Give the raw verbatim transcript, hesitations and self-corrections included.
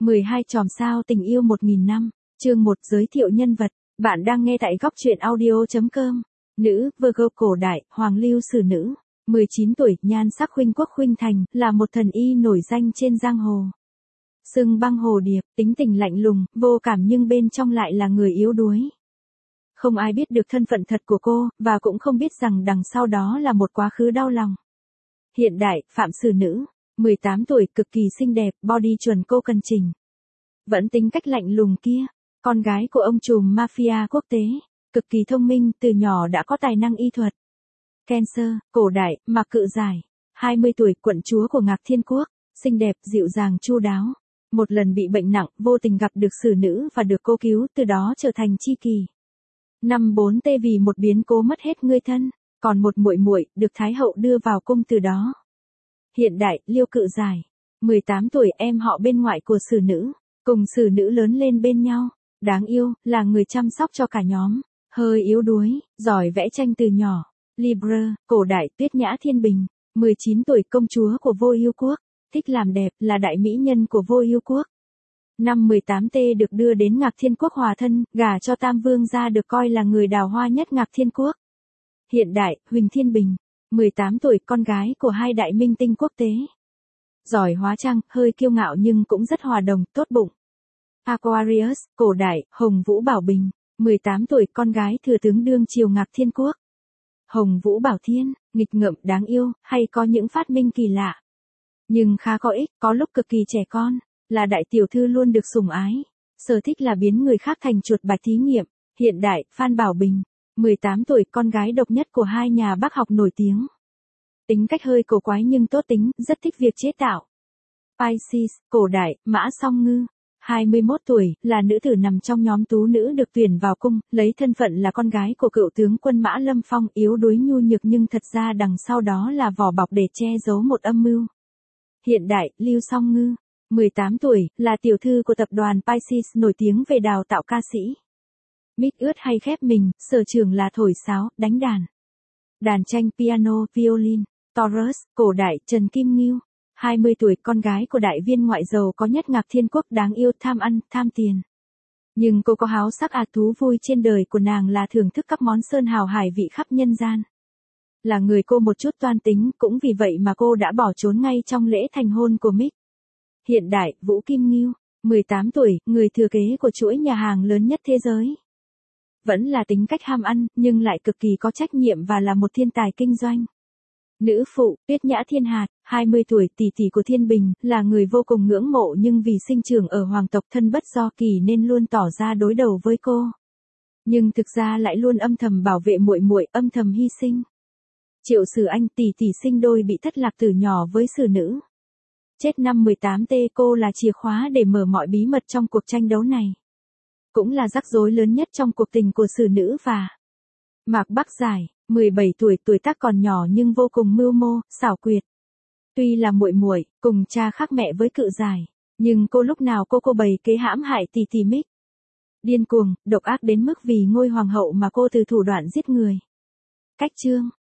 mười hai chòm sao tình yêu một nghìn năm, chương một giới thiệu nhân vật, bạn đang nghe tại góc truyện audio.com. Nữ, Virgo cổ đại, Hoàng Lưu Sử Nữ, mười chín tuổi, nhan sắc khuynh quốc khuynh thành, là một thần y nổi danh trên giang hồ. Xưng băng hồ điệp, tính tình lạnh lùng, vô cảm nhưng bên trong lại là người yếu đuối. Không ai biết được thân phận thật của cô, và cũng không biết rằng đằng sau đó là một quá khứ đau lòng. Hiện đại, Phạm Sử Nữ, mười tám tuổi, cực kỳ xinh đẹp, body chuẩn cô cần chỉnh. Vẫn tính cách lạnh lùng kia, con gái của ông trùm mafia quốc tế, cực kỳ thông minh, từ nhỏ đã có tài năng y thuật. Cancer, cổ đại, Mạc Cự Giải, hai mươi tuổi, quận chúa của Ngạc Thiên Quốc, xinh đẹp, dịu dàng, chu đáo. Một lần bị bệnh nặng, vô tình gặp được Sử Nữ và được cô cứu, từ đó trở thành tri kỷ. Năm bốn T vì một biến cố mất hết người thân, còn một muội muội được Thái hậu đưa vào cung từ đó. Hiện đại, Liêu Cự Giải, mười tám tuổi, em họ bên ngoại của Sử Nữ, cùng Sử Nữ lớn lên bên nhau, đáng yêu, là người chăm sóc cho cả nhóm, hơi yếu đuối, giỏi vẽ tranh từ nhỏ. Libra, cổ đại, Tuyết Nhã Thiên Bình, mười chín tuổi, công chúa của Vô Ưu Quốc, thích làm đẹp, là đại mỹ nhân của Vô Ưu Quốc. Năm mười tám T được đưa đến Ngạc Thiên Quốc hòa thân, gả cho Tam Vương gia được coi là người đào hoa nhất Ngạc Thiên Quốc. Hiện đại, Huỳnh Thiên Bình, mười tám tuổi, con gái của hai đại minh tinh quốc tế. Giỏi hóa trang, hơi kiêu ngạo nhưng cũng rất hòa đồng, tốt bụng. Aquarius, cổ đại, Hồng Vũ Bảo Bình, mười tám tuổi, con gái thừa tướng đương triều Ngạc Thiên Quốc. Hồng Vũ Bảo Thiên, nghịch ngợm, đáng yêu, hay có những phát minh kỳ lạ. Nhưng khá có ích, có lúc cực kỳ trẻ con, là đại tiểu thư luôn được sủng ái. Sở thích là biến người khác thành chuột bạch thí nghiệm. Hiện đại, Phan Bảo Bình, mười tám tuổi, con gái độc nhất của hai nhà bác học nổi tiếng. Tính cách hơi cổ quái nhưng tốt tính, rất thích việc chế tạo. Pisces, cổ đại, Mã Song Ngư, hai mươi mốt tuổi, là nữ tử nằm trong nhóm tú nữ được tuyển vào cung, lấy thân phận là con gái của cựu tướng quân Mã Lâm Phong, yếu đuối nhu nhược nhưng thật ra đằng sau đó là vỏ bọc để che giấu một âm mưu. Hiện đại, Lưu Song Ngư, mười tám tuổi, là tiểu thư của tập đoàn Pisces nổi tiếng về đào tạo ca sĩ. Mít ướt hay khép mình, sở trường là thổi sáo, đánh đàn. Đàn tranh, piano, violin. Taurus, cổ đại, Trần Kim Ngưu, hai mươi tuổi, con gái của đại viên ngoại giàu có nhất Ngạc Thiên Quốc, đáng yêu, tham ăn, tham tiền. Nhưng cô có háo sắc à, thú vui trên đời của nàng là thưởng thức các món sơn hào hải vị khắp nhân gian. Là người cô một chút toan tính, cũng vì vậy mà cô đã bỏ trốn ngay trong lễ thành hôn của Mick. Hiện đại, Vũ Kim Ngưu, mười tám tuổi, người thừa kế của chuỗi nhà hàng lớn nhất thế giới. Vẫn là tính cách ham ăn, nhưng lại cực kỳ có trách nhiệm và là một thiên tài kinh doanh. Nữ phụ, Tuyết Nhã Thiên Hạt, hai mươi tuổi, tỷ tỷ của Thiên Bình, là người vô cùng ngưỡng mộ nhưng vì sinh trưởng ở hoàng tộc thân bất do kỳ nên luôn tỏ ra đối đầu với cô. Nhưng thực ra lại luôn âm thầm bảo vệ muội muội, âm thầm hy sinh. Triệu Sử Anh, tỷ tỷ sinh đôi bị thất lạc từ nhỏ với Sử Nữ. Chết năm mười tám T, cô là chìa khóa để mở mọi bí mật trong cuộc tranh đấu này. Cũng là rắc rối lớn nhất trong cuộc tình của Sử Nữ và Mạc Bắc Giải, mười bảy tuổi, tuổi tác còn nhỏ nhưng vô cùng mưu mô, xảo quyệt. Tuy là muội muội, cùng cha khác mẹ với Cự Giải, nhưng cô lúc nào cô cô bày kế hãm hại tỷ tỷ Mick. Điên cuồng, độc ác đến mức vì ngôi hoàng hậu mà cô từ thủ đoạn giết người. Cách chương,